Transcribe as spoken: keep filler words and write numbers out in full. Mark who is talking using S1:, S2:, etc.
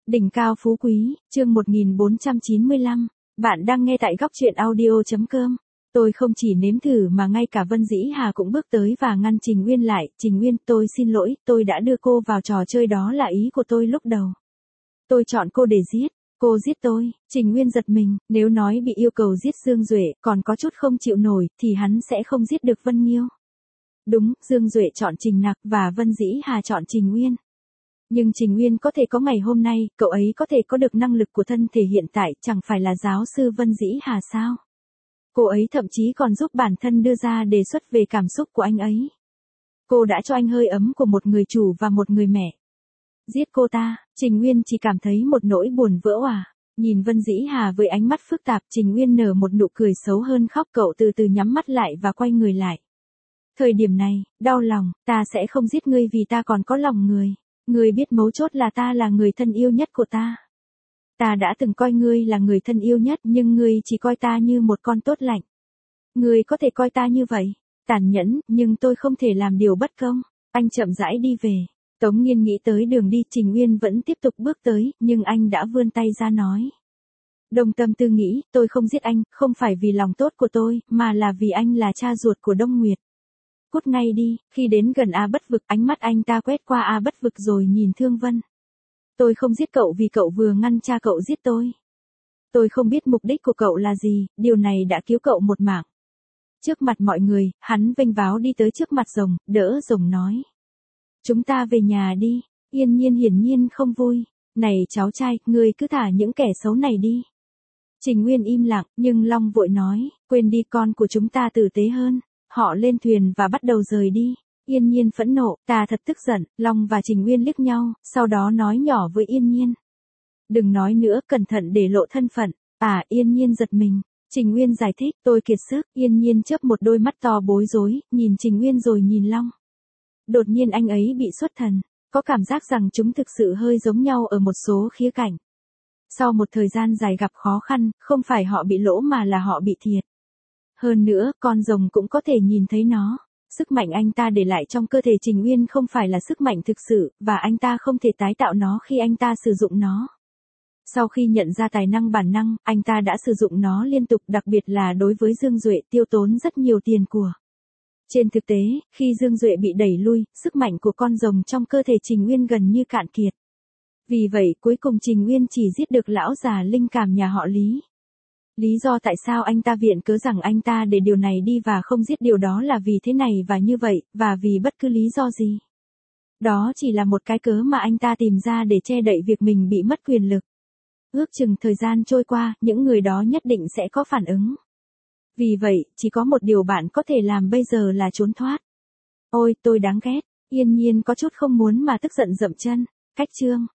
S1: Đỉnh cao phú quý, chương một nghìn bốn trăm chín mươi lăm. Bạn đang nghe tại góc truyện audio.com. Tôi không chỉ nếm thử mà ngay cả Vân Dĩ Hà cũng bước tới và ngăn Trình Uyên lại. Trình Uyên, tôi xin lỗi, tôi đã đưa cô vào trò chơi, đó là ý của tôi lúc đầu. Tôi chọn cô để giết. Cô giết tôi. Trình Uyên giật mình, nếu nói bị yêu cầu giết Dương Duệ còn có chút không chịu nổi thì hắn sẽ không giết được Vân Nghiêu. Đúng, Dương Duệ chọn Trình Nặc và Vân Dĩ Hà chọn Trình Uyên. Nhưng Trình Uyên có thể có ngày hôm nay, cậu ấy có thể có được năng lực của thân thể hiện tại, chẳng phải là giáo sư Vân Dĩ Hà sao? Cô ấy thậm chí còn giúp bản thân đưa ra đề xuất về cảm xúc của anh ấy. Cô đã cho anh hơi ấm của một người chủ và một người mẹ. Giết cô ta, Trình Uyên chỉ cảm thấy một nỗi buồn vỡ òa. Nhìn Vân Dĩ Hà với ánh mắt phức tạp, Trình Uyên nở một nụ cười xấu hơn khóc. Cậu từ từ nhắm mắt lại và quay người lại. Thời điểm này, đau lòng, ta sẽ không giết ngươi vì ta còn có lòng người. Ngươi biết mấu chốt là ta là người thân yêu nhất của ta. Ta đã từng coi ngươi là người thân yêu nhất, nhưng ngươi chỉ coi ta như một con tốt lành. Ngươi có thể coi ta như vậy, tàn nhẫn, nhưng tôi không thể làm điều bất công. Anh chậm rãi đi về. Tống Nghiên nghĩ tới đường đi, Trình Uyên vẫn tiếp tục bước tới, nhưng anh đã vươn tay ra nói. Đồng Tâm Tư nghĩ, tôi không giết anh, không phải vì lòng tốt của tôi, mà là vì anh là cha ruột của Đông Nguyệt. Cút ngay đi. Khi đến gần A Bất Vực, ánh mắt anh ta quét qua A Bất Vực rồi nhìn Thương Vân. Tôi không giết cậu vì cậu vừa ngăn cha cậu giết tôi. Tôi không biết mục đích của cậu là gì, điều này đã cứu cậu một mạng. Trước mặt mọi người, hắn vênh váo đi tới trước mặt rồng, đỡ rồng nói. Chúng ta về nhà đi. Yên Nhiên hiển nhiên không vui. Này cháu trai, ngươi cứ thả những kẻ xấu này đi. Trình Uyên im lặng, nhưng Long vội nói, quên đi, con của chúng ta tử tế hơn. Họ lên thuyền và bắt đầu rời đi. Yên Nhiên phẫn nộ, ta thật tức giận. Long và Trình Uyên liếc nhau, sau đó nói nhỏ với Yên Nhiên. Đừng nói nữa, cẩn thận để lộ thân phận. À, Yên Nhiên giật mình. Trình Uyên giải thích, tôi kiệt sức. Yên Nhiên chớp một đôi mắt to bối rối, nhìn Trình Uyên rồi nhìn Long. Đột nhiên anh ấy bị xuất thần, có cảm giác rằng chúng thực sự hơi giống nhau ở một số khía cạnh. Sau một thời gian dài gặp khó khăn, không phải họ bị lỗ mà là họ bị thiệt. Hơn nữa, con rồng cũng có thể nhìn thấy nó. Sức mạnh anh ta để lại trong cơ thể Trình Uyên không phải là sức mạnh thực sự, và anh ta không thể tái tạo nó khi anh ta sử dụng nó. Sau khi nhận ra tài năng bản năng, anh ta đã sử dụng nó liên tục, đặc biệt là đối với Dương Duệ, tiêu tốn rất nhiều tiền của. Trên thực tế, khi Dương Duệ bị đẩy lui, sức mạnh của con rồng trong cơ thể Trình Uyên gần như cạn kiệt. Vì vậy, cuối cùng Trình Uyên chỉ giết được lão già linh cảm nhà họ Lý. Lý do tại sao anh ta viện cớ rằng anh ta để điều này đi và không giết điều đó là vì thế này và như vậy, và vì bất cứ lý do gì. Đó chỉ là một cái cớ mà anh ta tìm ra để che đậy việc mình bị mất quyền lực. Ước chừng thời gian trôi qua, những người đó nhất định sẽ có phản ứng. Vì vậy, chỉ có một điều bạn có thể làm bây giờ là trốn thoát. Ôi, tôi đáng ghét. Yên Nhiên có chút không muốn mà tức giận dậm chân. Cách chương.